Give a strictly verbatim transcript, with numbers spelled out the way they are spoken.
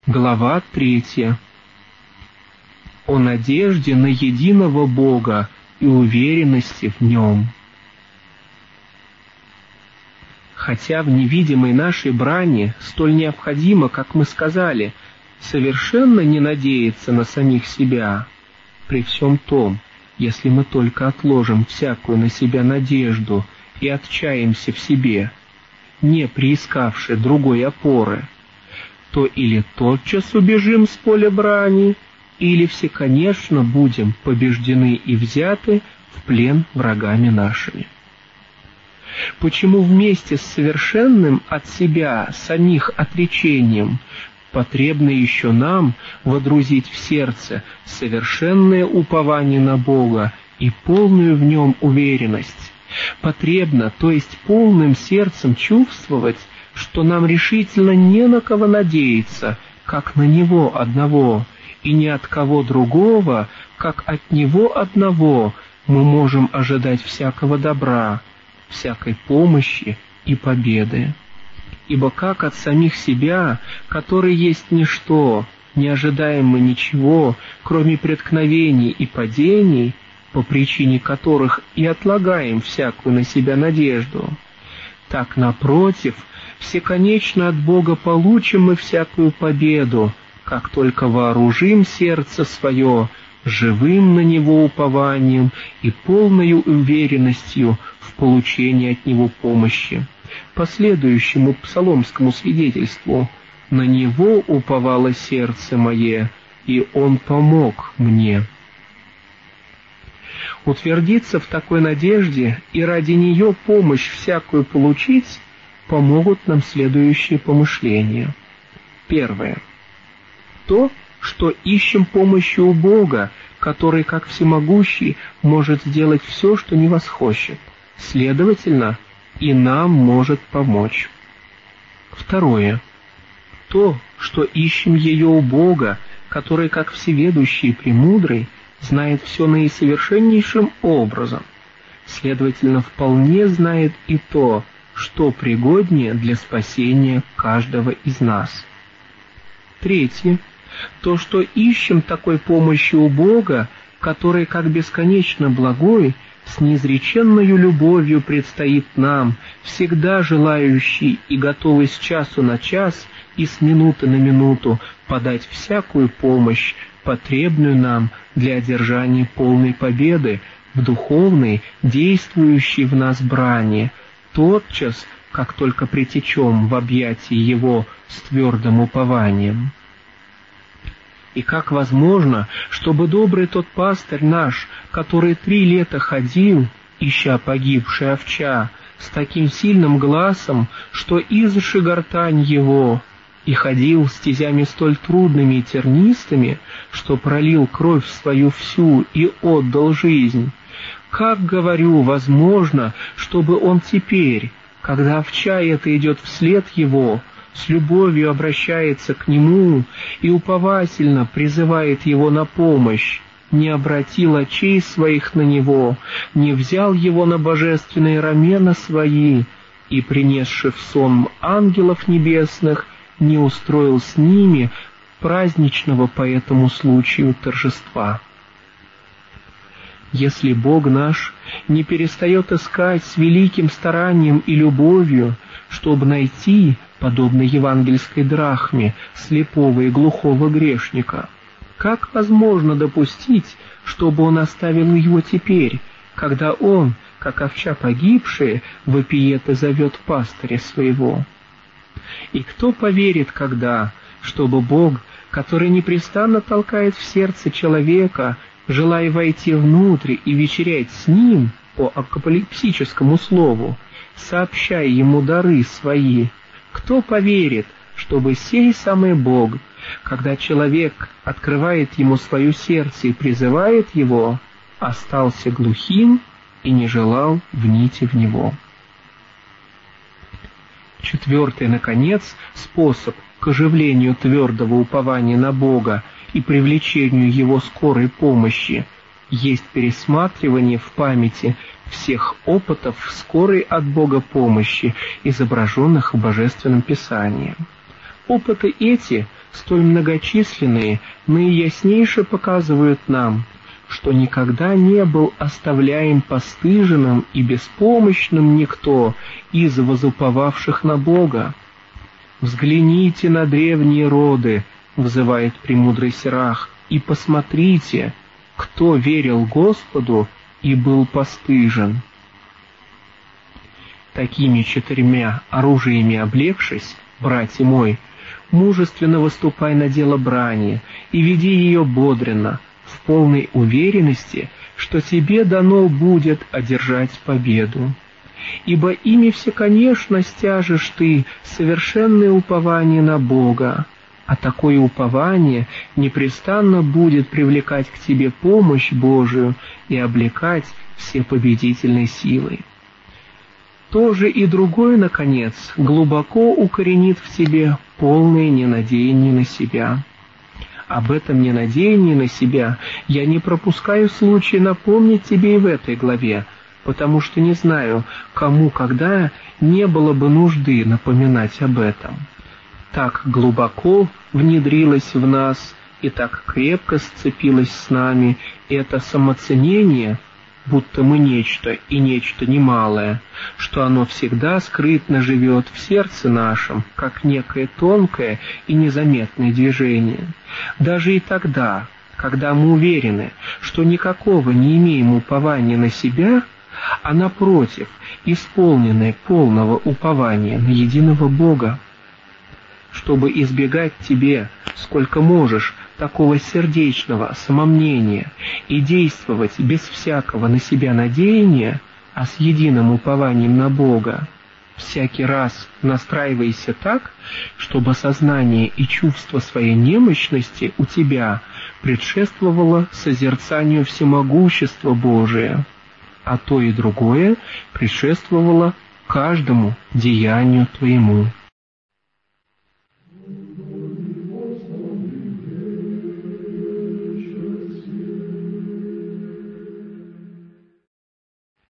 Глава третья. О надежде на единого Бога и уверенности в Нем. Хотя в невидимой нашей брани столь необходимо, как мы сказали, совершенно не надеяться на самих себя, при всем том, если мы только отложим всякую на себя надежду и отчаемся в себе, не приискавши другой опоры, то или тотчас убежим с поля брани, или всеконечно будем побеждены и взяты в плен врагами нашими. Почему вместе с совершенным от себя самих отречением потребно еще нам водрузить в сердце совершенное упование на Бога и полную в Нем уверенность? Потребно, то есть полным сердцем чувствовать, что нам решительно не на кого надеяться, как на Него одного, и ни от кого другого, как от Него одного, мы можем ожидать всякого добра, всякой помощи и победы. Ибо как от самих себя, которые есть ничто, не ожидаем мы ничего, кроме преткновений и падений, по причине которых и отлагаем всякую на себя надежду, так, напротив, всеконечно от Бога получим мы всякую победу, как только вооружим сердце свое живым на Него упованием и полною уверенностью в получении от Него помощи. По следующему псаломскому свидетельству: «На Него уповало сердце мое, и Он помог мне». Утвердиться в такой надежде и ради нее помощь всякую получить помогут нам следующие помышления. Первое. То, что ищем помощи у Бога, который, как всемогущий, может сделать все, что не восхочет. Следовательно, и нам может помочь. Второе. То, что ищем ее у Бога, который, как всеведущий и премудрый, знает все наисовершеннейшим образом. Следовательно, вполне знает и то, что пригоднее для спасения каждого из нас. Третье. То, что ищем такой помощи у Бога, который, как бесконечно благой, с неизреченною любовью предстоит нам, всегда желающий и готовый с часу на час и с минуты на минуту подать всякую помощь, потребную нам для одержания полной победы в духовной, действующей в нас брани, тотчас, как только притечем в объятии Его с твердым упованием. И как возможно, чтобы добрый тот пастырь наш, который три лета ходил, ища погибшая овча, с таким сильным глазом, что изыши гортань его, и ходил стезями столь трудными и тернистыми, что пролил кровь свою всю и отдал жизнь, как, говорю, возможно, чтобы он теперь, когда овча эта идет вслед его, с любовью обращается к нему и уповательно призывает его на помощь, не обратил очей своих на него, не взял его на божественные рамена свои и, принесши в сон ангелов небесных, не устроил с ними праздничного по этому случаю торжества. Если Бог наш не перестает искать с великим старанием и любовью, чтобы найти, подобно евангельской драхме, слепого и глухого грешника, как возможно допустить, чтобы Он оставил его теперь, когда он, как овча погибшая, вопиет и зовет пастыря своего? И кто поверит, когда, чтобы Бог, который непрестанно толкает в сердце человека, желая войти внутрь и вечерять с ним, по апокалипсическому слову, сообщая ему дары свои, кто поверит, чтобы сей самый Бог, когда человек открывает ему свое сердце и призывает его, остался глухим и не желал внить в него? Четвертый, наконец, способ к оживлению твердого упования на Бога и привлечению Его скорой помощи есть пересматривание в памяти всех опытов скорой от Бога помощи, изображенных в Божественном Писании. Опыты эти столь многочисленные, наияснейше показывают нам, что никогда не был оставляем постыженным и беспомощным никто из возуповавших на Бога. «Взгляните на древние роды», — взывает премудрый Сирах, «и посмотрите, кто верил Господу и был постыжен». Такими четырьмя оружиями облегшись, братья мой, мужественно выступай на дело брани и веди ее бодренно, в полной уверенности, что тебе дано будет одержать победу. Ибо ими всеконечно стяжешь ты совершенное упование на Бога, а такое упование непрестанно будет привлекать к тебе помощь Божию и облекать всепобедительной силой. То же и другое, наконец, глубоко укоренит в тебе полное ненадеяние на себя. Об этом ненадеянии на себя я не пропускаю случая напомнить тебе и в этой главе, потому что не знаю, кому когда не было бы нужды напоминать об этом. Так глубоко внедрилось в нас и так крепко сцепилось с нами это самоценение, будто мы нечто и нечто немалое, что оно всегда скрытно живет в сердце нашем, как некое тонкое и незаметное движение. Даже и тогда, когда мы уверены, что никакого не имеем упования на себя, а напротив, исполнены полного упования на единого Бога. Чтобы избегать тебе, сколько можешь, такого сердечного самомнения и действовать без всякого на себя надеяния, а с единым упованием на Бога, всякий раз настраивайся так, чтобы сознание и чувство своей немощности у тебя предшествовало созерцанию всемогущества Божия, а то и другое предшествовало каждому деянию твоему.